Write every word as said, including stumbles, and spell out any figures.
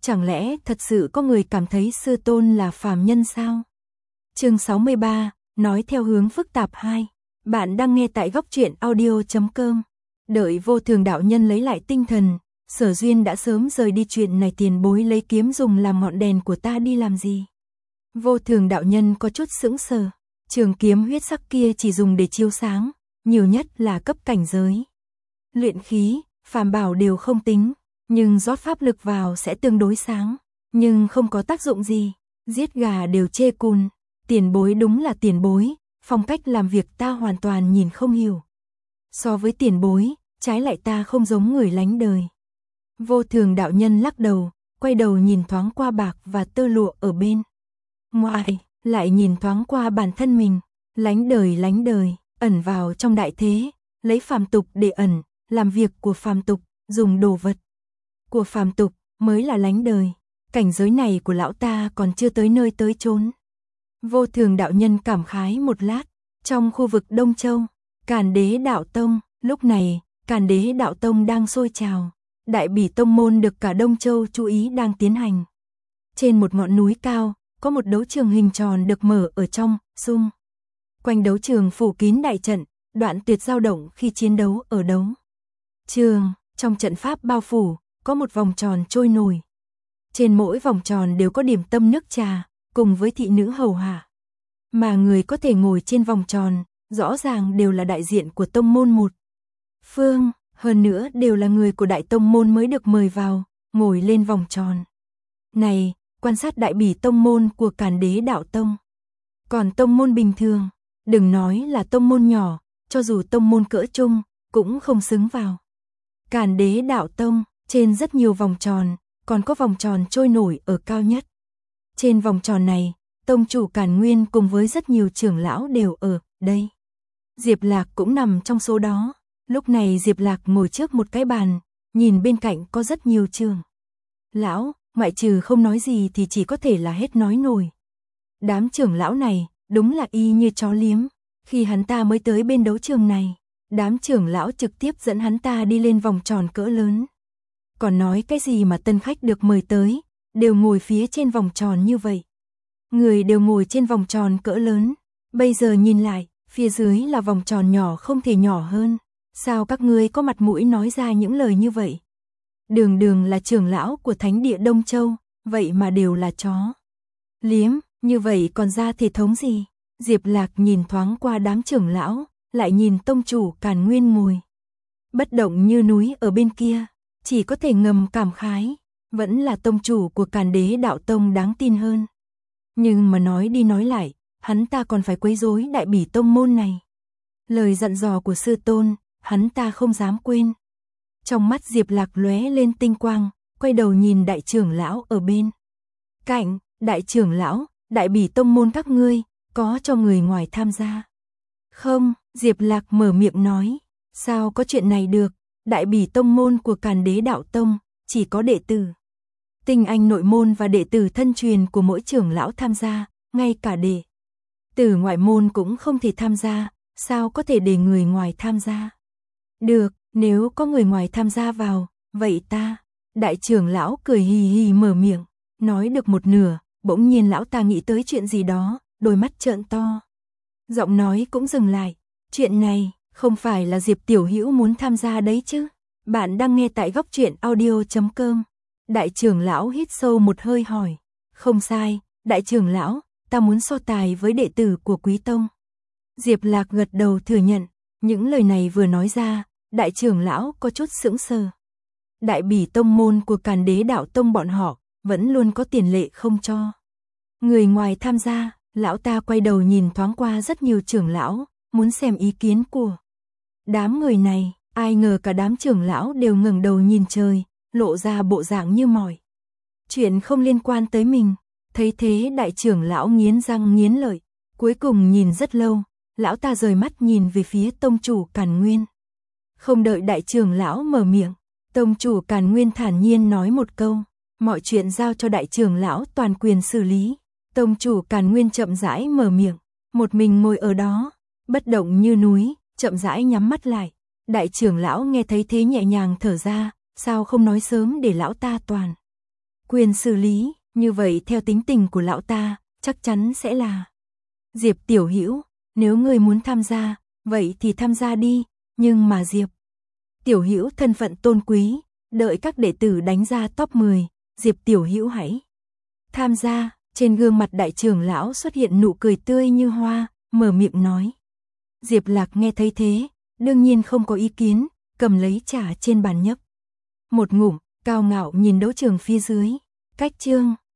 Chẳng lẽ thật sự có người cảm thấy sư tôn là phàm nhân sao? Chương sáu mươi ba, nói theo hướng phức tạp hai. Bạn đang nghe tại góc truyện audio chấm com. Đợi Vô Thường đạo nhân lấy lại tinh thần, Sở Duyên đã sớm rời đi. Chuyện này tiền bối lấy kiếm dùng làm ngọn đèn của ta đi làm gì? Vô Thường đạo nhân có chút sững sờ, trường kiếm huyết sắc kia chỉ dùng để chiếu sáng, nhiều nhất là cấp cảnh giới. Luyện khí, phàm bảo đều không tính, nhưng rót pháp lực vào sẽ tương đối sáng, nhưng không có tác dụng gì, giết gà đều chê cùn. Tiền bối đúng là tiền bối, phong cách làm việc ta hoàn toàn nhìn không hiểu. So với tiền bối, trái lại ta không giống người lánh đời. Vô Thường đạo nhân lắc đầu, quay đầu nhìn thoáng qua bạc và tơ lụa ở bên ngoài, lại nhìn thoáng qua bản thân mình, lánh đời lánh đời, ẩn vào trong đại thế, lấy phàm tục để ẩn, làm việc của phàm tục, dùng đồ vật của phàm tục mới là lánh đời. Cảnh giới này của lão ta còn chưa tới nơi tới chốn. Vô Thường đạo nhân cảm khái một lát. Trong khu vực Đông Châu, Càn Đế Đạo Tông, lúc này, Càn Đế Đạo Tông đang sôi trào. Đại bỉ tông môn được cả Đông Châu chú ý đang tiến hành. Trên một ngọn núi cao, có một đấu trường hình tròn được mở ở trong, xung quanh đấu trường phủ kín đại trận, đoạn tuyệt dao động khi chiến đấu ở đấu trường. Trong trận pháp bao phủ, có một vòng tròn trôi nổi. Trên mỗi vòng tròn đều có điểm tâm nước trà, cùng với thị nữ hầu hạ. Mà người có thể ngồi trên vòng tròn, rõ ràng đều là đại diện của tông môn một phương, hơn nữa đều là người của đại tông môn mới được mời vào, ngồi lên vòng tròn này, quan sát đại bỉ tông môn của Càn Đế Đạo Tông. Còn tông môn bình thường, đừng nói là tông môn nhỏ, cho dù tông môn cỡ trung, cũng không xứng vào. Càn Đế Đạo Tông, trên rất nhiều vòng tròn, còn có vòng tròn trôi nổi ở cao nhất. Trên vòng tròn này, tông chủ Càn Nguyên cùng với rất nhiều trưởng lão đều ở đây. Diệp Lạc cũng nằm trong số đó. Lúc này Diệp Lạc ngồi trước một cái bàn, nhìn bên cạnh có rất nhiều trưởng lão, ngoại trừ không nói gì thì chỉ có thể là hết nói nổi. Đám trưởng lão này, đúng là y như chó liếm. Khi hắn ta mới tới bên đấu trường này, đám trưởng lão trực tiếp dẫn hắn ta đi lên vòng tròn cỡ lớn. Còn nói cái gì mà tân khách được mời tới, đều ngồi phía trên vòng tròn như vậy. Người đều ngồi trên vòng tròn cỡ lớn, bây giờ nhìn lại, phía dưới là vòng tròn nhỏ không thể nhỏ hơn. Sao các ngươi có mặt mũi nói ra những lời như vậy? Đường đường là trưởng lão của Thánh địa Đông Châu, vậy mà đều là chó liếm, như vậy còn ra thể thống gì? Diệp Lạc nhìn thoáng qua đám trưởng lão, lại nhìn tông chủ Càn Nguyên ngồi bất động như núi ở bên kia, chỉ có thể ngầm cảm khái, vẫn là tông chủ của Càn Đế Đạo Tông đáng tin hơn. Nhưng mà nói đi nói lại, hắn ta còn phải quấy rối đại bỉ tông môn này. Lời dặn dò của sư tôn, hắn ta không dám quên. Trong mắt Diệp Lạc lóe lên tinh quang, quay đầu nhìn đại trưởng lão ở bên cạnh. Đại trưởng lão, đại bỉ tông môn các ngươi, có cho người ngoài tham gia không? Diệp Lạc mở miệng nói. Sao có chuyện này được? Đại bỉ tông môn của Càn Đế Đạo Tông, chỉ có đệ tử tinh anh nội môn và đệ tử thân truyền của mỗi trưởng lão tham gia, ngay cả đệ tử ngoại môn cũng không thể tham gia, sao có thể để người ngoài tham gia? Được, nếu có người ngoài tham gia vào, vậy ta. Đại trưởng lão cười hì hì mở miệng, nói được một nửa, bỗng nhiên lão ta nghĩ tới chuyện gì đó, đôi mắt trợn to. Giọng nói cũng dừng lại, chuyện này, không phải là Diệp Tiểu Hữu muốn tham gia đấy chứ? Bạn đang nghe tại góc truyện audio chấm com. Đại trưởng lão hít sâu một hơi hỏi. Không sai, đại trưởng lão, ta muốn so tài với đệ tử của Quý Tông. Diệp Lạc gật đầu thừa nhận, những lời này vừa nói ra, đại trưởng lão có chút sững sờ. Đại bỉ tông môn của Càn Đế Đạo Tông bọn họ, vẫn luôn có tiền lệ không cho người ngoài tham gia. Lão ta quay đầu nhìn thoáng qua rất nhiều trưởng lão, muốn xem ý kiến của đám người này. Ai ngờ cả đám trưởng lão đều ngẩng đầu nhìn trời, lộ ra bộ dạng như mỏi chuyện không liên quan tới mình. Thấy thế đại trưởng lão nghiến răng nghiến lợi, cuối cùng nhìn rất lâu, lão ta rời mắt nhìn về phía tông chủ Càn Nguyên. Không đợi đại trưởng lão mở miệng, tông chủ Càn Nguyên thản nhiên nói một câu, mọi chuyện giao cho đại trưởng lão toàn quyền xử lý. Tông chủ Càn Nguyên chậm rãi mở miệng, một mình ngồi ở đó, bất động như núi, chậm rãi nhắm mắt lại. Đại trưởng lão nghe thấy thế nhẹ nhàng thở ra, sao không nói sớm để lão ta toàn quyền xử lý, như vậy theo tính tình của lão ta, chắc chắn sẽ là Diệp Tiểu Hữu, nếu người muốn tham gia, vậy thì tham gia đi, nhưng mà Diệp Tiểu Hữu thân phận tôn quý, đợi các đệ tử đánh ra top mười, Diệp Tiểu Hữu hãy tham gia. Trên gương mặt đại trưởng lão xuất hiện nụ cười tươi như hoa, mở miệng nói. Diệp Lạc nghe thấy thế, đương nhiên không có ý kiến, cầm lấy trà trên bàn nhấp một ngụm, cao ngạo nhìn đấu trường phía dưới. Cách chương